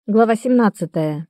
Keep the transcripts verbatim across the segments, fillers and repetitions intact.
Глава семнадцатая.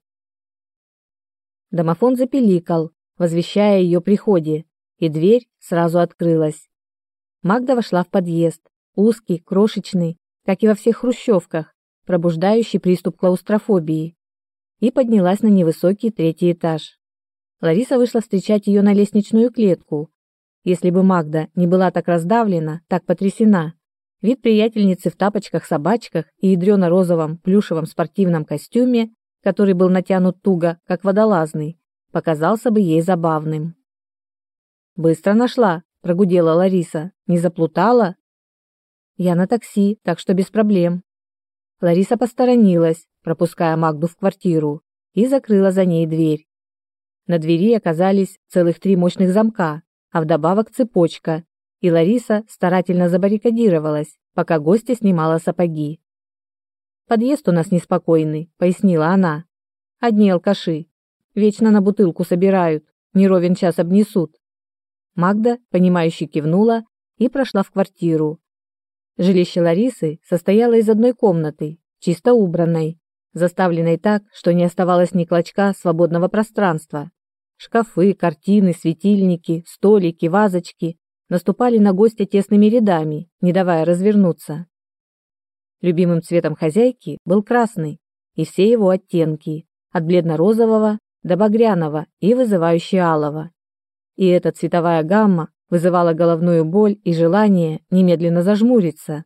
Домофон запиликал, возвещая о ее приходе, и дверь сразу открылась. Магда вошла в подъезд, узкий, крошечный, как и во всех хрущевках, пробуждающий приступ клаустрофобии, и поднялась на невысокий третий этаж. Лариса вышла встречать ее на лестничную клетку. Если бы Магда не была так раздавлена, так потрясена, вид приятельницы в тапочках-собачках и ядрёно-розовом плюшевом спортивном костюме, который был натянут туго, как водолазный, показался бы ей забавным. «Быстро нашла», — прогудела Лариса. «Не заплутала?» «Я на такси, так что без проблем». Лариса посторонилась, пропуская Магду в квартиру, и закрыла за ней дверь. На двери оказались целых три мощных замка, а вдобавок цепочка, и Лариса старательно забаррикадировалась, пока гостья снимала сапоги. «Подъезд у нас неспокойный», — пояснила она. «Одни алкаши. Вечно на бутылку собирают, не ровен час обнесут». Магда, понимающе кивнула и прошла в квартиру. Жилище Ларисы состояло из одной комнаты, чисто убранной, заставленной так, что не оставалось ни клочка свободного пространства. Шкафы, картины, светильники, столики, вазочки наступали на гостя тесными рядами, не давая развернуться. Любимым цветом хозяйки был красный, и все его оттенки, от бледно-розового до багряного и вызывающе алого. И эта цветовая гамма вызывала головную боль и желание немедленно зажмуриться.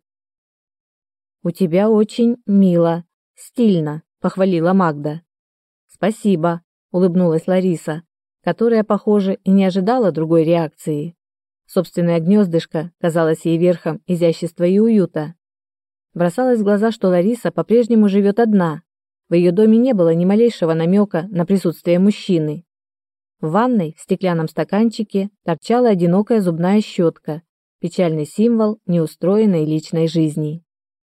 «У тебя очень мило, стильно», — похвалила Магда. «Спасибо», — улыбнулась Лариса, которая, похоже, и не ожидала другой реакции. Собственное гнездышко казалось ей верхом изящества и уюта. Бросалось в глаза, что Лариса по-прежнему живет одна. В ее доме не было ни малейшего намека на присутствие мужчины. В ванной в стеклянном стаканчике торчала одинокая зубная щетка, печальный символ неустроенной личной жизни.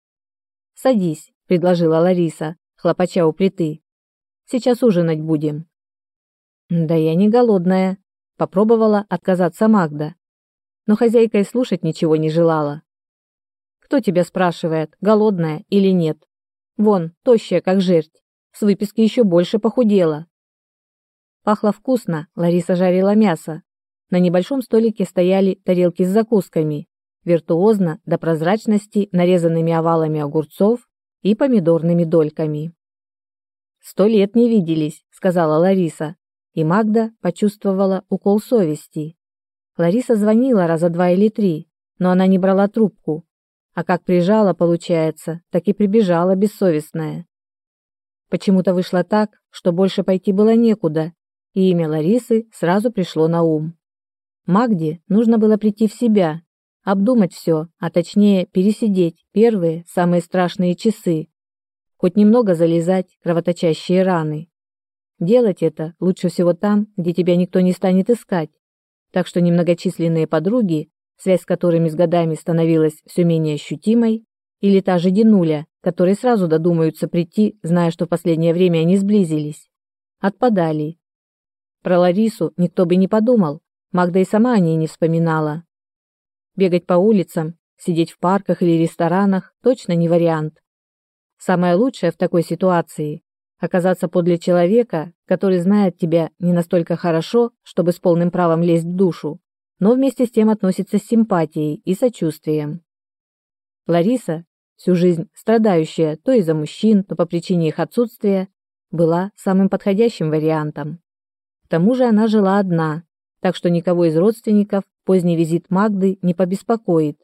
«Садись», — предложила Лариса, хлопача у плиты. «Сейчас ужинать будем». «Да я не голодная», — попробовала отказаться Магда. Но хозяйка и слушать ничего не желала. «Кто тебя спрашивает, голодная или нет? Вон, тощая, как жерть, с выписки еще больше похудела». Пахло вкусно, Лариса жарила мясо. На небольшом столике стояли тарелки с закусками, виртуозно до прозрачности нарезанными овалами огурцов и помидорными дольками. «Сто лет не виделись», — сказала Лариса, и Магда почувствовала укол совести. Лариса звонила раза два или три, но она не брала трубку. А как прижала, получается, так и прибежала бессовестная. Почему-то вышло так, что больше пойти было некуда, и имя Ларисы сразу пришло на ум. Магде нужно было прийти в себя, обдумать все, а точнее пересидеть первые, самые страшные часы, хоть немного залезать кровоточащие раны. Делать это лучше всего там, где тебя никто не станет искать. Так что немногочисленные подруги, связь с которыми с годами становилась все менее ощутимой, или та же Динуля, которые сразу додумаются прийти, зная, что в последнее время они сблизились, отпадали. Про Ларису никто бы не подумал, Магда и сама о ней не вспоминала. Бегать по улицам, сидеть в парках или ресторанах точно не вариант. Самое лучшее в такой ситуации – оказаться подле человека, который знает тебя не настолько хорошо, чтобы с полным правом лезть в душу, но вместе с тем относится с симпатией и сочувствием. Лариса, всю жизнь страдающая то из-за мужчин, то по причине их отсутствия, была самым подходящим вариантом. К тому же она жила одна, так что никого из родственников поздний визит Магды не побеспокоит.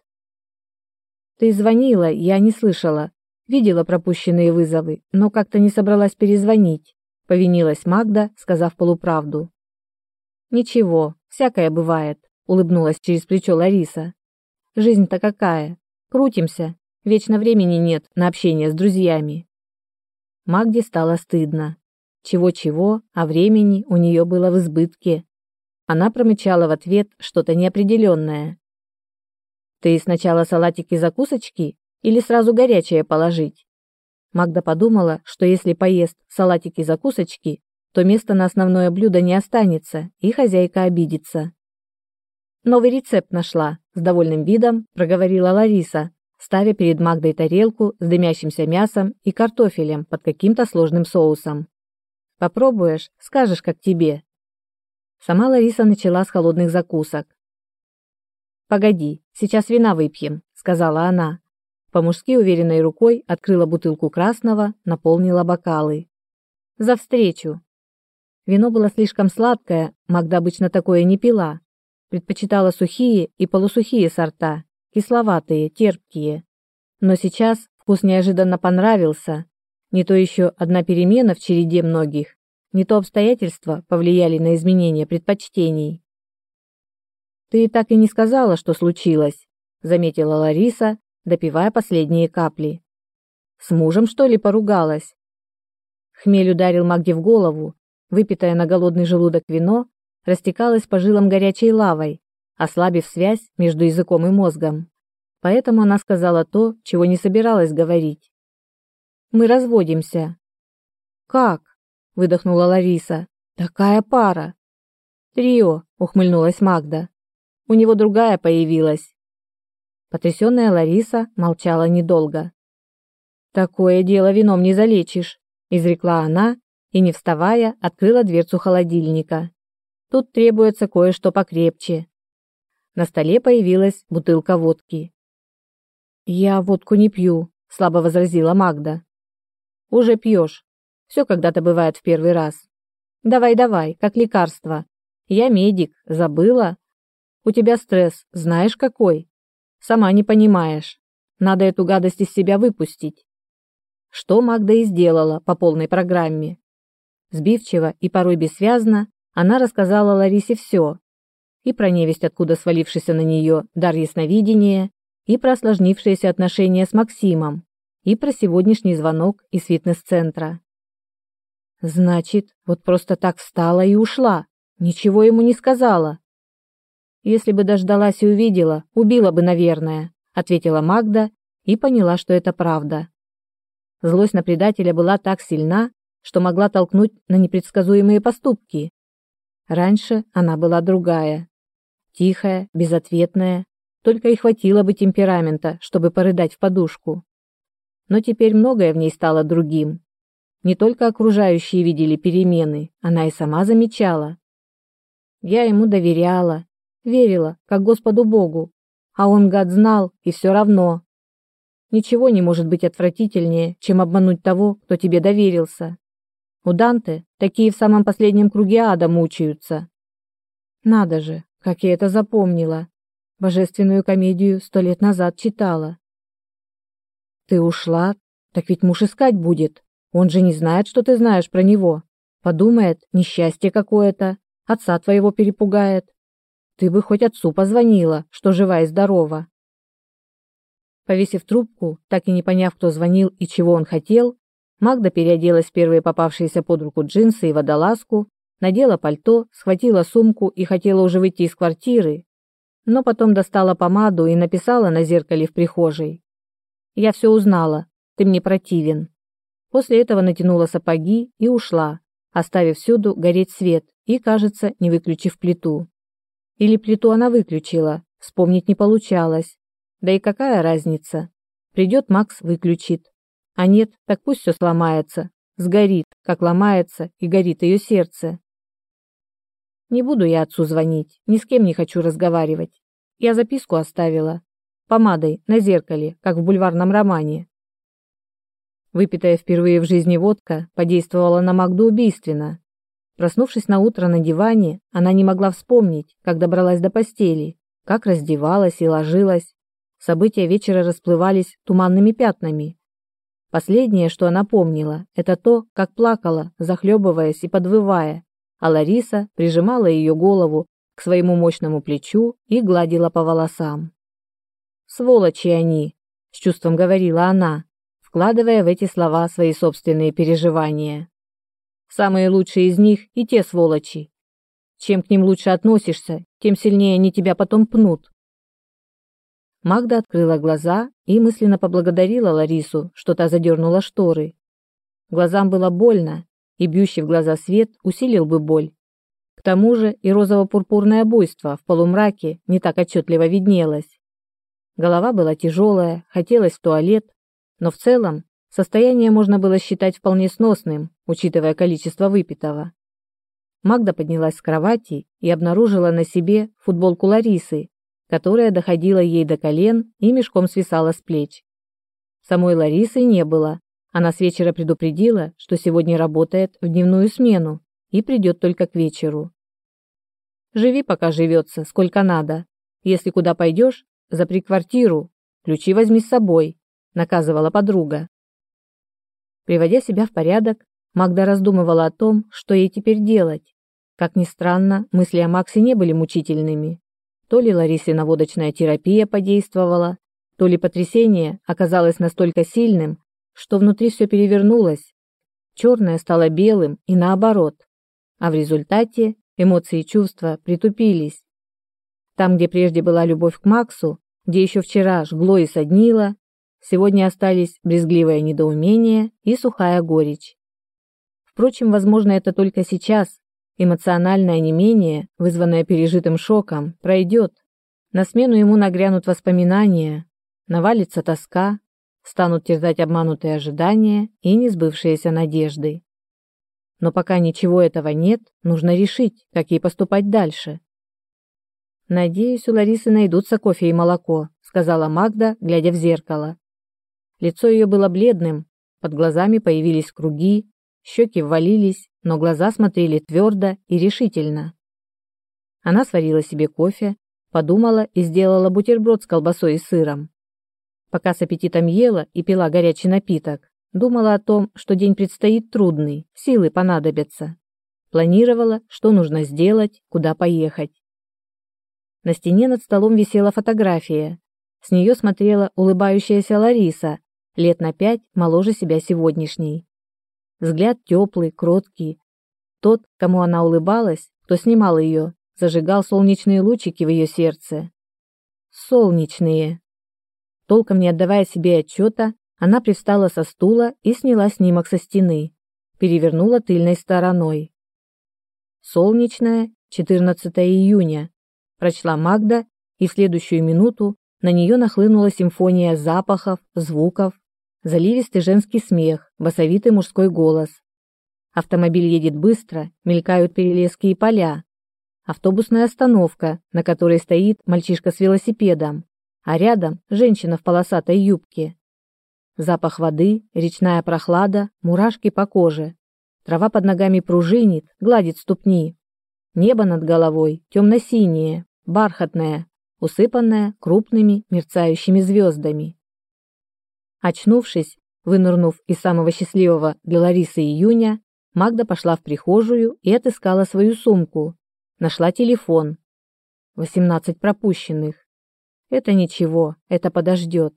«Ты звонила, я не слышала. Видела пропущенные вызовы, но как-то не собралась перезвонить», — повинилась Магда, сказав полуправду. «Ничего, всякое бывает», — улыбнулась через плечо Лариса. «Жизнь-то какая? Крутимся, вечно времени нет на общение с друзьями». Магде стало стыдно. Чего-чего, а времени у нее было в избытке. Она промычала в ответ что-то неопределенное. «Ты сначала салатики-закусочки или сразу горячее положить?» Магда подумала, что если поест салатики-закусочки, то места на основное блюдо не останется, и хозяйка обидится. «Новый рецепт нашла», — с довольным видом проговорила Лариса, ставя перед Магдой тарелку с дымящимся мясом и картофелем под каким-то сложным соусом. «Попробуешь, скажешь, как тебе». Сама Лариса начала с холодных закусок. «Погоди, сейчас вина выпьем», — сказала она. По-мужски уверенной рукой открыла бутылку красного, наполнила бокалы. «За встречу!» Вино было слишком сладкое, Магда обычно такое не пила. Предпочитала сухие и полусухие сорта, кисловатые, терпкие. Но сейчас вкус неожиданно понравился. Не то еще одна перемена в череде многих, не то обстоятельства повлияли на изменение предпочтений. «Ты так и не сказала, что случилось», — заметила Лариса, допивая последние капли. «С мужем, что ли, поругалась?» Хмель ударил Магде в голову, выпитое на голодный желудок вино растекалось по жилам горячей лавой, ослабив связь между языком и мозгом. Поэтому она сказала то, чего не собиралась говорить. «Мы разводимся». «Как?» — выдохнула Лариса. «Такая пара!» «Трио», — ухмыльнулась Магда. «У него другая появилась». Потрясенная Лариса молчала недолго. «Такое дело вином не залечишь», — изрекла она и, не вставая, открыла дверцу холодильника. «Тут требуется кое-что покрепче». На столе появилась бутылка водки. «Я водку не пью», — слабо возразила Магда. «Уже пьешь. Все когда-то бывает в первый раз. Давай-давай, как лекарство. Я медик, забыла? У тебя стресс, знаешь какой? Сама не понимаешь. Надо эту гадость из себя выпустить». Что Магда и сделала по полной программе. Сбивчиво и порой бессвязно она рассказала Ларисе все. И про невесть, откуда свалившийся на нее дар ясновидения, и про осложнившиеся отношения с Максимом, и про сегодняшний звонок из фитнес-центра. «Значит, вот просто так встала и ушла, ничего ему не сказала». «Если бы дождалась и увидела, убила бы, наверное», — ответила Магда и поняла, что это правда. Злость на предателя была так сильна, что могла толкнуть на непредсказуемые поступки. Раньше она была другая. Тихая, безответная, только и хватило бы темперамента, чтобы порыдать в подушку. Но теперь многое в ней стало другим. Не только окружающие видели перемены, она и сама замечала. Я ему доверяла, верила, как Господу Богу, а он, гад, знал, и все равно. Ничего не может быть отвратительнее, чем обмануть того, кто тебе доверился. У Данте такие в самом последнем круге ада мучаются. Надо же, как я это запомнила. Божественную комедию сто лет назад читала. Ты ушла, так ведь муж искать будет. Он же не знает, что ты знаешь про него. Подумает, несчастье какое-то, отца твоего перепугает. Ты бы хоть отцу позвонила, что жива и здорова. Повесив трубку, так и не поняв, кто звонил и чего он хотел, Магда переоделась в первые попавшиеся под руку джинсы и водолазку, надела пальто, схватила сумку и хотела уже выйти из квартиры, но потом достала помаду и написала на зеркале в прихожей: «Я все узнала, ты мне противен». После этого натянула сапоги и ушла, оставив всюду гореть свет и, кажется, не выключив плиту. Или плиту она выключила, вспомнить не получалось. Да и какая разница? Придет Макс, выключит. А нет, так пусть все сломается, сгорит, как ломается и горит ее сердце. Не буду я отцу звонить, ни с кем не хочу разговаривать. Я записку оставила. Помадой, на зеркале, как в бульварном романе. Выпитая впервые в жизни водка подействовала на Магду убийственно. Проснувшись на утро на диване, она не могла вспомнить, как добралась до постели, как раздевалась и ложилась. События вечера расплывались туманными пятнами. Последнее, что она помнила, это то, как плакала, захлебываясь и подвывая, а Лариса прижимала ее голову к своему мощному плечу и гладила по волосам. «Сволочи они!» — с чувством говорила она, вкладывая в эти слова свои собственные переживания. «Самые лучшие из них и те сволочи. Чем к ним лучше относишься, тем сильнее они тебя потом пнут». Магда открыла глаза и мысленно поблагодарила Ларису, что та задернула шторы. Глазам было больно, и бьющий в глаза свет усилил бы боль. К тому же и розово-пурпурное буйство в полумраке не так отчетливо виднелось. Голова была тяжелая, хотелось в туалет, но в целом состояние можно было считать вполне сносным, учитывая количество выпитого. Магда поднялась с кровати и обнаружила на себе футболку Ларисы, которая доходила ей до колен и мешком свисала с плеч. Самой Ларисы не было. Она с вечера предупредила, что сегодня работает в дневную смену и придет только к вечеру. «Живи, пока живется, сколько надо. Если куда пойдешь, запри квартиру, ключи возьми с собой», — наказывала подруга. Приводя себя в порядок, Магда раздумывала о том, что ей теперь делать. Как ни странно, мысли о Максе не были мучительными. То ли Ларисина водочная терапия подействовала, то ли потрясение оказалось настолько сильным, что внутри все перевернулось. Черное стало белым и наоборот. А в результате эмоции и чувства притупились. Там, где прежде была любовь к Максу, где еще вчера жгло и соднило, сегодня остались брезгливое недоумение и сухая горечь. Впрочем, возможно, это только сейчас. Эмоциональное онемение, вызванное пережитым шоком, пройдет. На смену ему нагрянут воспоминания, навалится тоска, станут терзать обманутые ожидания и несбывшиеся надежды. Но пока ничего этого нет, нужно решить, как ей поступать дальше. «Надеюсь, у Ларисы найдутся кофе и молоко», — сказала Магда, глядя в зеркало. Лицо ее было бледным, под глазами появились круги, щеки ввалились, но глаза смотрели твердо и решительно. Она сварила себе кофе, подумала и сделала бутерброд с колбасой и сыром. Пока с аппетитом ела и пила горячий напиток, думала о том, что день предстоит трудный, силы понадобятся. Планировала, что нужно сделать, куда поехать. На стене над столом висела фотография. С нее смотрела улыбающаяся Лариса, лет на пять моложе себя сегодняшней. Взгляд теплый, кроткий. Тот, кому она улыбалась, кто снимал ее, зажигал солнечные лучики в ее сердце. Солнечные. Толком не отдавая себе отчета, она привстала со стула и сняла снимок со стены, перевернула тыльной стороной. «Солнечное, четырнадцатое июня», прочла Магда, и в следующую минуту на нее нахлынула симфония запахов, звуков, заливистый женский смех, басовитый мужской голос. Автомобиль едет быстро, мелькают перелески и поля. Автобусная остановка, на которой стоит мальчишка с велосипедом, а рядом женщина в полосатой юбке. Запах воды, речная прохлада, мурашки по коже. Трава под ногами пружинит, гладит ступни. Небо над головой темно-синее, бархатное, усыпанное крупными мерцающими звездами. Очнувшись, вынырнув из самого счастливого для Ларисы июня, Магда пошла в прихожую и отыскала свою сумку. Нашла телефон. восемнадцать пропущенных. Это ничего, это подождет.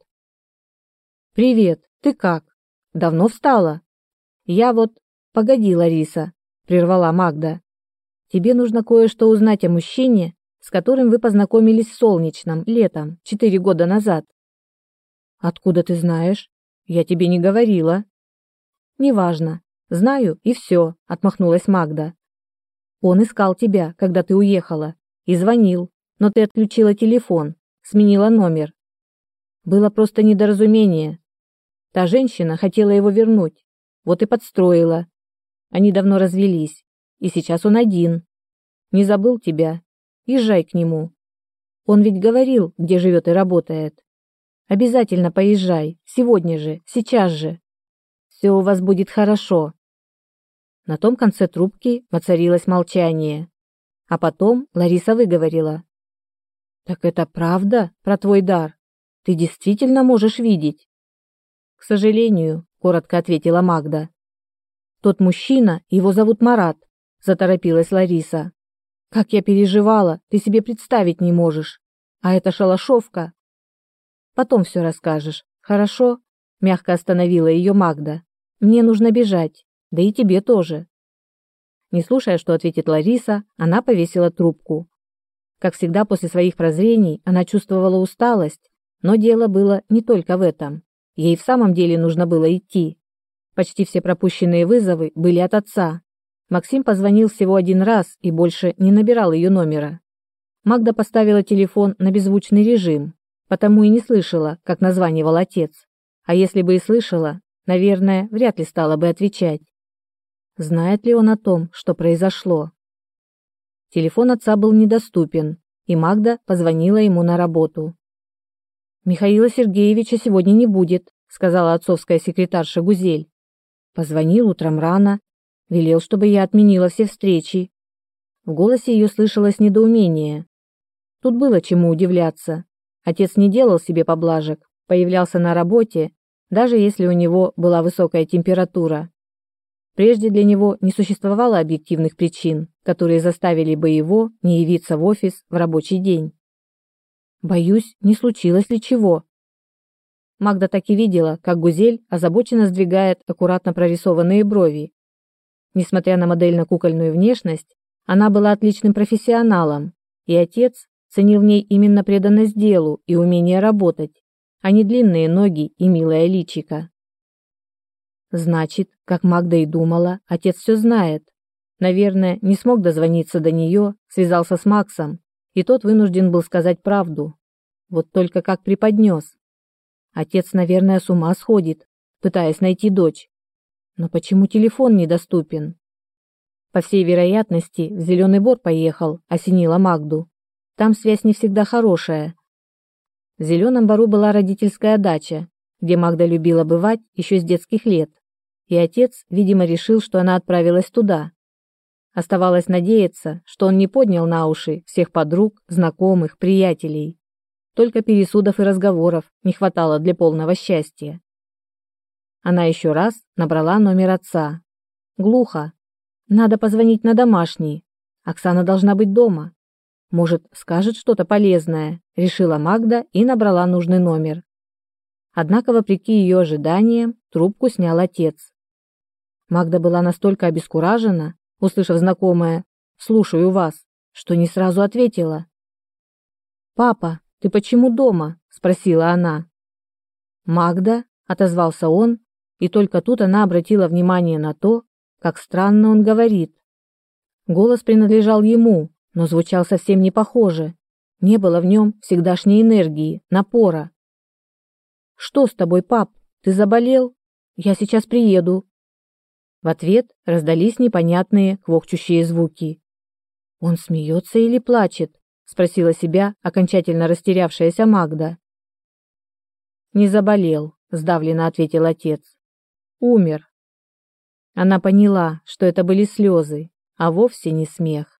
«Привет, ты как? Давно встала?» «Я вот...» «Погоди, Лариса», — прервала Магда. «Тебе нужно кое-что узнать о мужчине, с которым вы познакомились в Солнечном летом, четыре года назад». «Откуда ты знаешь? Я тебе не говорила». «Неважно. Знаю, и все», — отмахнулась Магда. «Он искал тебя, когда ты уехала, и звонил, но ты отключила телефон, сменила номер. Было просто недоразумение. Та женщина хотела его вернуть, вот и подстроила. Они давно развелись, и сейчас он один. Не забыл тебя. Езжай к нему. Он ведь говорил, где живет и работает. Обязательно поезжай, сегодня же, сейчас же. Все у вас будет хорошо». На том конце трубки воцарилось молчание. А потом Лариса выговорила. «Так это правда про твой дар? Ты действительно можешь видеть?» «К сожалению», — коротко ответила Магда. «Тот мужчина, его зовут Марат», — заторопилась Лариса. «Как я переживала, ты себе представить не можешь. А это шалашовка». «Потом все расскажешь, хорошо?» — мягко остановила ее Магда. «Мне нужно бежать, да и тебе тоже». Не слушая, что ответит Лариса, она повесила трубку. Как всегда после своих прозрений, она чувствовала усталость, но дело было не только в этом. Ей в самом деле нужно было идти. Почти все пропущенные вызовы были от отца. Максим позвонил всего один раз и больше не набирал ее номера. Магда поставила телефон на беззвучный режим. потому и не слышала, как названивал отец. А если бы и слышала, наверное, вряд ли стала бы отвечать. Знает ли он о том, что произошло? Телефон отца был недоступен, и Магда позвонила ему на работу. «Михаила Сергеевича сегодня не будет», — сказала отцовская секретарша Гузель. «Позвонил утром рано, велел, чтобы я отменила все встречи». В голосе ее слышалось недоумение. Тут было чему удивляться. Отец не делал себе поблажек, появлялся на работе, даже если у него была высокая температура. Прежде для него не существовало объективных причин, которые заставили бы его не явиться в офис в рабочий день. «Боюсь, не случилось ли чего?» Магда так и видела, как Гузель озабоченно сдвигает аккуратно прорисованные брови. Несмотря на модельно-кукольную внешность, она была отличным профессионалом, и отец ценил в ней именно преданность делу и умение работать, а не длинные ноги и милое личико. Значит, как Магда и думала, отец все знает. Наверное, не смог дозвониться до нее, связался с Максом, и тот вынужден был сказать правду. Вот только как преподнес. Отец, наверное, с ума сходит, пытаясь найти дочь. Но почему телефон недоступен? По всей вероятности, в Зеленый Бор поехал, осенила Магду. Там связь не всегда хорошая. В Зеленом Бору была родительская дача, где Магда любила бывать еще с детских лет. И отец, видимо, решил, что она отправилась туда. Оставалось надеяться, что он не поднял на уши всех подруг, знакомых, приятелей. Только пересудов и разговоров не хватало для полного счастья. Она еще раз набрала номер отца. Глухо. Надо позвонить на домашний. Оксана должна быть дома. Может, скажет что-то полезное, решила Магда и набрала нужный номер. Однако, вопреки ее ожиданиям, трубку снял отец. Магда была настолько обескуражена, услышав знакомое «слушаю вас», что не сразу ответила. «Папа, ты почему дома?» – спросила она. «Магда», – отозвался он, и только тут она обратила внимание на то, как странно он говорит. Голос принадлежал ему, но звучал совсем не похоже. Не было в нем всегдашней энергии, напора. «Что с тобой, пап? Ты заболел? Я сейчас приеду». В ответ раздались непонятные квохчущие звуки. «Он смеется или плачет?» – спросила себя окончательно растерявшаяся Магда. «Не заболел», – сдавленно ответил отец. «Умер». Она поняла, что это были слезы, а вовсе не смех.